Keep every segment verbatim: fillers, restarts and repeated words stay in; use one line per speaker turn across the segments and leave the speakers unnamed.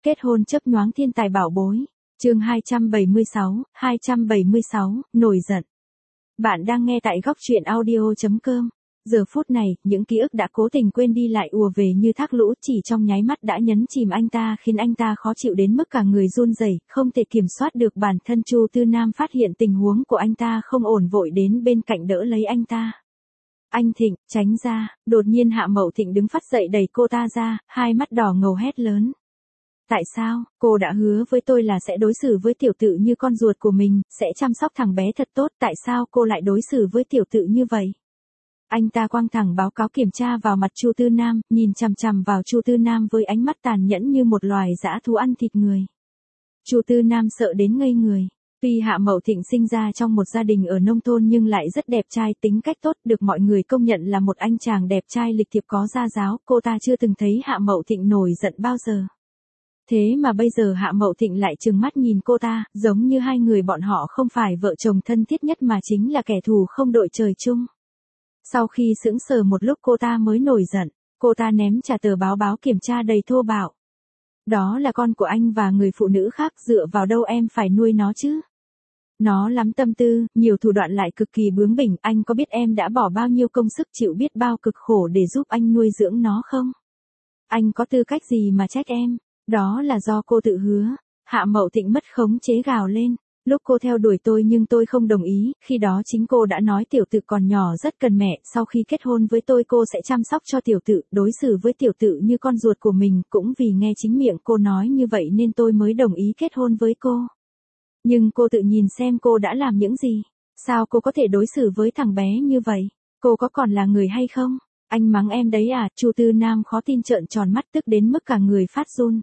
Kết hôn chớp nhoáng thiên tài bảo bối. Chương hai trăm bảy mươi sáu, hai trăm bảy mươi sáu, nổi giận. Bạn đang nghe tại góc truyện audio chấm com. Giờ phút này, những ký ức đã cố tình quên đi lại ùa về như thác lũ, chỉ trong nháy mắt đã nhấn chìm anh ta, khiến anh ta khó chịu đến mức cả người run rẩy, không thể kiểm soát được bản thân. Chu Tư Nam phát hiện tình huống của anh ta không ổn, vội đến bên cạnh đỡ lấy anh ta. Anh Thịnh, tránh ra. Đột nhiên Hạ Mậu Thịnh đứng phát dậy đẩy cô ta ra, hai mắt đỏ ngầu hét lớn. Tại sao? Cô đã hứa với tôi là sẽ đối xử với tiểu tự như con ruột của mình, sẽ chăm sóc thằng bé thật tốt, tại sao cô lại đối xử với tiểu tự như vậy? Anh ta quăng thẳng báo cáo kiểm tra vào mặt Chu Tư Nam, nhìn chằm chằm vào Chu Tư Nam với ánh mắt tàn nhẫn như một loài dã thú ăn thịt người. Chu Tư Nam sợ đến ngây người. Tuy Hạ Mậu Thịnh sinh ra trong một gia đình ở nông thôn nhưng lại rất đẹp trai, tính cách tốt, được mọi người công nhận là một anh chàng đẹp trai lịch thiệp có gia giáo, cô ta chưa từng thấy Hạ Mậu Thịnh nổi giận bao giờ. Thế mà bây giờ Hạ Mậu Thịnh lại trừng mắt nhìn cô ta, giống như hai người bọn họ không phải vợ chồng thân thiết nhất mà chính là kẻ thù không đội trời chung. Sau khi sững sờ một lúc cô ta mới nổi giận, cô ta ném trả tờ báo báo kiểm tra đầy thô bạo. Đó là con của anh và người phụ nữ khác, dựa vào đâu em phải nuôi nó chứ? Nó lắm tâm tư, nhiều thủ đoạn lại cực kỳ bướng bỉnh, anh có biết em đã bỏ bao nhiêu công sức, chịu biết bao cực khổ để giúp anh nuôi dưỡng nó không? Anh có tư cách gì mà trách em? Đó là do cô tự hứa. Hạ Mậu Thịnh mất khống chế gào lên. Lúc cô theo đuổi tôi nhưng tôi không đồng ý, khi đó chính cô đã nói tiểu tự còn nhỏ rất cần mẹ, sau khi kết hôn với tôi cô sẽ chăm sóc cho tiểu tự, đối xử với tiểu tự như con ruột của mình, cũng vì nghe chính miệng cô nói như vậy nên tôi mới đồng ý kết hôn với cô. Nhưng cô tự nhìn xem cô đã làm những gì, sao cô có thể đối xử với thằng bé như vậy, cô có còn là người hay không? Anh mắng em đấy à? Chu Tư Nam khó tin trợn tròn mắt, tức đến mức cả người phát run.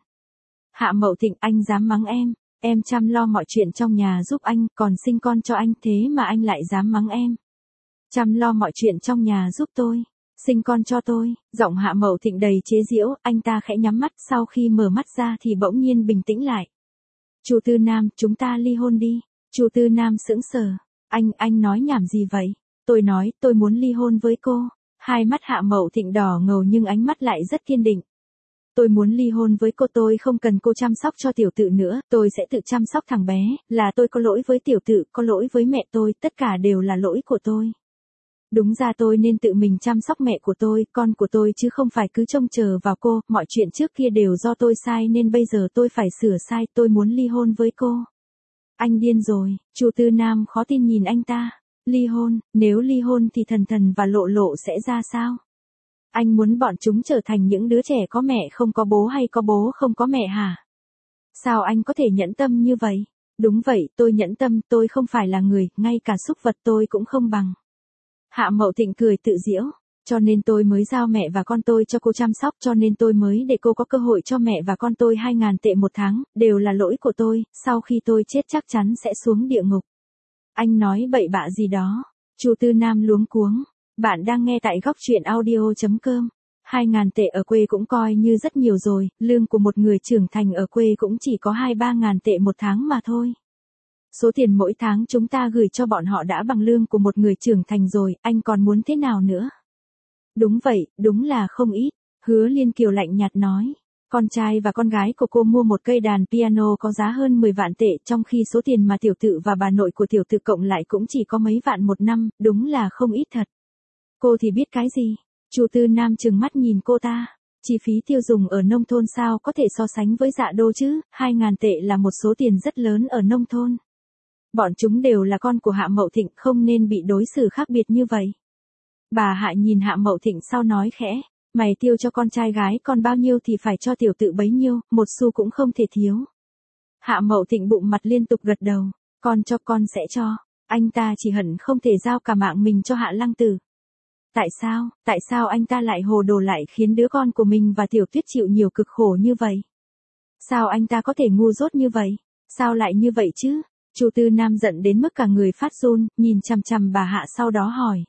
Hạ Mậu Thịnh, anh dám mắng em? Em chăm lo mọi chuyện trong nhà giúp anh, còn sinh con cho anh, thế mà anh lại dám mắng em. Chăm lo mọi chuyện trong nhà giúp tôi, sinh con cho tôi. Giọng Hạ Mậu Thịnh đầy chế giễu, anh ta khẽ nhắm mắt, sau khi mở mắt ra thì bỗng nhiên bình tĩnh lại. Chu Tư Nam, chúng ta ly hôn đi. Chu Tư Nam sững sờ. Anh, anh nói nhảm gì vậy? Tôi nói, tôi muốn ly hôn với cô. Hai mắt Hạ Mậu Thịnh đỏ ngầu nhưng ánh mắt lại rất kiên định. Tôi muốn ly hôn với cô, tôi không cần cô chăm sóc cho tiểu tự nữa, tôi sẽ tự chăm sóc thằng bé, là tôi có lỗi với tiểu tự, có lỗi với mẹ tôi, tất cả đều là lỗi của tôi. Đúng ra tôi nên tự mình chăm sóc mẹ của tôi, con của tôi chứ không phải cứ trông chờ vào cô, mọi chuyện trước kia đều do tôi sai nên bây giờ tôi phải sửa sai, tôi muốn ly hôn với cô. Anh điên rồi. Chu Tư Nam khó tin nhìn anh ta. Ly hôn, nếu ly hôn thì Thần Thần và Lộ Lộ sẽ ra sao? Anh muốn bọn chúng trở thành những đứa trẻ có mẹ không có bố hay có bố không có mẹ hả? Sao anh có thể nhẫn tâm như vậy? Đúng vậy, tôi nhẫn tâm, tôi không phải là người, ngay cả súc vật tôi cũng không bằng. Hạ Mậu Thịnh cười tự giễu, cho nên tôi mới giao mẹ và con tôi cho cô chăm sóc, cho nên tôi mới để cô có cơ hội cho mẹ và con tôi hai ngàn tệ một tháng, đều là lỗi của tôi, sau khi tôi chết chắc chắn sẽ xuống địa ngục. Anh nói bậy bạ gì đó? Chu Tư Nam luống cuống. Bạn đang nghe tại góc truyện audio chấm com. Hai ngàn tệ ở quê cũng coi như rất nhiều rồi, lương của một người trưởng thành ở quê cũng chỉ có hai ba ngàn tệ một tháng mà thôi. Số tiền mỗi tháng chúng ta gửi cho bọn họ đã bằng lương của một người trưởng thành rồi, anh còn muốn thế nào nữa? Đúng vậy, đúng là không ít. Hứa Liên Kiều lạnh nhạt nói. Con trai và con gái của cô mua một cây đàn piano có giá hơn mười vạn tệ, trong khi số tiền mà tiểu tự và bà nội của tiểu tự cộng lại cũng chỉ có mấy vạn một năm, đúng là không ít thật. Cô thì biết cái gì? Chu Tư Nam trừng mắt nhìn cô ta. Chi phí tiêu dùng ở nông thôn sao có thể so sánh với dạ đô chứ? Hai ngàn tệ là một số tiền rất lớn ở nông thôn. Bọn chúng đều là con của Hạ Mậu Thịnh, không nên bị đối xử khác biệt như vậy. Bà Hạ nhìn Hạ Mậu Thịnh sau nói khẽ. Mày tiêu cho con trai gái con bao nhiêu thì phải cho tiểu tự bấy nhiêu, một xu cũng không thể thiếu. Hạ Mậu Thịnh bụng mặt liên tục gật đầu. Con cho con sẽ cho. Anh ta chỉ hận không thể giao cả mạng mình cho Hạ Lăng Tử. Tại sao, tại sao anh ta lại hồ đồ lại khiến đứa con của mình và Tiểu Tuyết chịu nhiều cực khổ như vậy? Sao anh ta có thể ngu dốt như vậy? Sao lại như vậy chứ? Chu Tư Nam giận đến mức cả người phát run, nhìn chằm chằm bà Hạ sau đó hỏi.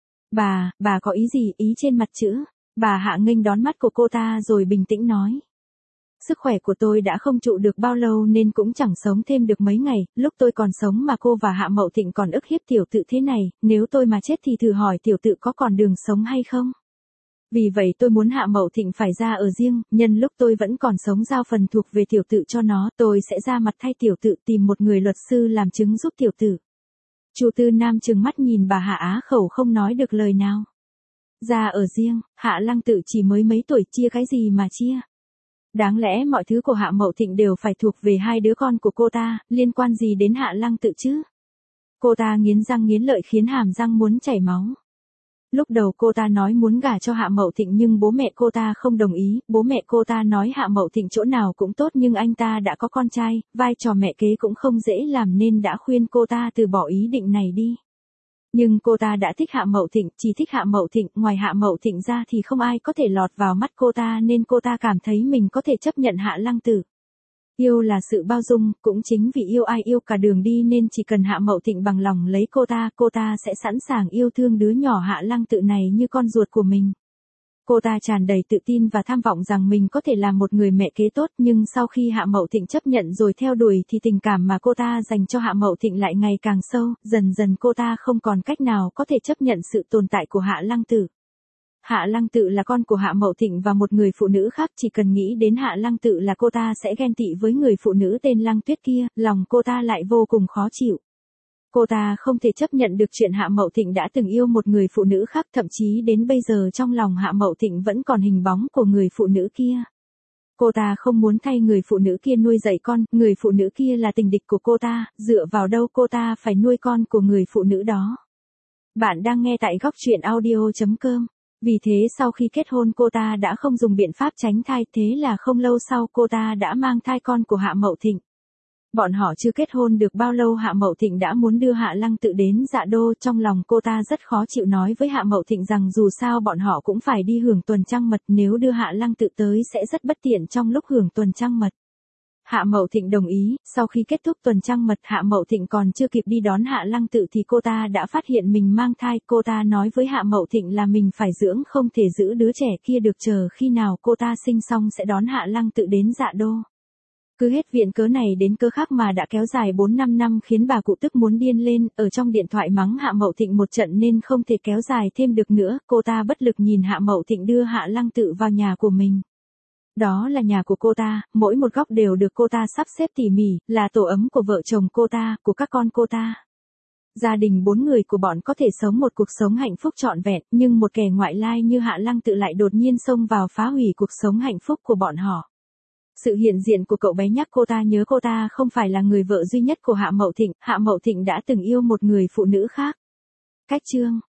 Bà, bà có ý gì, ý trên mặt chữ? Bà Hạ nghênh đón mắt của cô ta rồi bình tĩnh nói. Sức khỏe của tôi đã không trụ được bao lâu nên cũng chẳng sống thêm được mấy ngày, lúc tôi còn sống mà cô và Hạ Mậu Thịnh còn ức hiếp tiểu tự thế này, nếu tôi mà chết thì thử hỏi tiểu tự có còn đường sống hay không? Vì vậy tôi muốn Hạ Mậu Thịnh phải ra ở riêng, nhân lúc tôi vẫn còn sống giao phần thuộc về tiểu tự cho nó, tôi sẽ ra mặt thay tiểu tự tìm một người luật sư làm chứng giúp tiểu tự. Chu Tư Nam trừng mắt nhìn bà Hạ á khẩu không nói được lời nào. Ra ở riêng, Hạ Lăng Tự chỉ mới mấy tuổi, chia cái gì mà chia. Đáng lẽ mọi thứ của Hạ Mậu Thịnh đều phải thuộc về hai đứa con của cô ta, liên quan gì đến Hạ Lăng Tự chứ? Cô ta nghiến răng nghiến lợi khiến hàm răng muốn chảy máu. Lúc đầu cô ta nói muốn gả cho Hạ Mậu Thịnh nhưng bố mẹ cô ta không đồng ý, bố mẹ cô ta nói Hạ Mậu Thịnh chỗ nào cũng tốt nhưng anh ta đã có con trai, vai trò mẹ kế cũng không dễ làm nên đã khuyên cô ta từ bỏ ý định này đi. Nhưng cô ta đã thích Hạ Mậu Thịnh, chỉ thích Hạ Mậu Thịnh, ngoài Hạ Mậu Thịnh ra thì không ai có thể lọt vào mắt cô ta nên cô ta cảm thấy mình có thể chấp nhận Hạ Lăng Tử. Yêu là sự bao dung, cũng chính vì yêu ai yêu cả đường đi nên chỉ cần Hạ Mậu Thịnh bằng lòng lấy cô ta, cô ta sẽ sẵn sàng yêu thương đứa nhỏ Hạ Lăng Tự này như con ruột của mình. Cô ta tràn đầy tự tin và tham vọng rằng mình có thể làm một người mẹ kế tốt, nhưng sau khi Hạ Mậu Thịnh chấp nhận rồi theo đuổi thì tình cảm mà cô ta dành cho Hạ Mậu Thịnh lại ngày càng sâu, dần dần cô ta không còn cách nào có thể chấp nhận sự tồn tại của Hạ Lăng Tử. Hạ Lăng Tự là con của Hạ Mậu Thịnh và một người phụ nữ khác, chỉ cần nghĩ đến Hạ Lăng Tự là cô ta sẽ ghen tị với người phụ nữ tên Lăng Tuyết kia, lòng cô ta lại vô cùng khó chịu. Cô ta không thể chấp nhận được chuyện Hạ Mậu Thịnh đã từng yêu một người phụ nữ khác, thậm chí đến bây giờ trong lòng Hạ Mậu Thịnh vẫn còn hình bóng của người phụ nữ kia. Cô ta không muốn thay người phụ nữ kia nuôi dạy con, người phụ nữ kia là tình địch của cô ta, dựa vào đâu cô ta phải nuôi con của người phụ nữ đó. Bạn đang nghe tại góc truyện audio chấm com. Vì thế sau khi kết hôn cô ta đã không dùng biện pháp tránh thai, thế là không lâu sau cô ta đã mang thai con của Hạ Mậu Thịnh. Bọn họ chưa kết hôn được bao lâu Hạ Mậu Thịnh đã muốn đưa Hạ Lăng Tự đến Dạ Đô, trong lòng cô ta rất khó chịu nói với Hạ Mậu Thịnh rằng dù sao bọn họ cũng phải đi hưởng tuần trăng mật, nếu đưa Hạ Lăng Tự tới sẽ rất bất tiện trong lúc hưởng tuần trăng mật. Hạ Mậu Thịnh đồng ý, sau khi kết thúc tuần trăng mật Hạ Mậu Thịnh còn chưa kịp đi đón Hạ Lăng Tự thì cô ta đã phát hiện mình mang thai, cô ta nói với Hạ Mậu Thịnh là mình phải dưỡng không thể giữ đứa trẻ kia được, chờ khi nào cô ta sinh xong sẽ đón Hạ Lăng Tự đến Dạ Đô. Cứ hết viện cớ này đến cớ khác mà đã kéo dài bốn năm năm khiến bà cụ tức muốn điên lên, ở trong điện thoại mắng Hạ Mậu Thịnh một trận nên không thể kéo dài thêm được nữa, cô ta bất lực nhìn Hạ Mậu Thịnh đưa Hạ Lăng Tự vào nhà của mình. Đó là nhà của cô ta, mỗi một góc đều được cô ta sắp xếp tỉ mỉ, là tổ ấm của vợ chồng cô ta, của các con cô ta. Gia đình bốn người của bọn có thể sống một cuộc sống hạnh phúc trọn vẹn, nhưng một kẻ ngoại lai như Hạ Lăng Tự lại đột nhiên xông vào phá hủy cuộc sống hạnh phúc của bọn họ. Sự hiện diện của cậu bé nhắc cô ta nhớ cô ta không phải là người vợ duy nhất của Hạ Mậu Thịnh, Hạ Mậu Thịnh đã từng yêu một người phụ nữ khác. Cách chương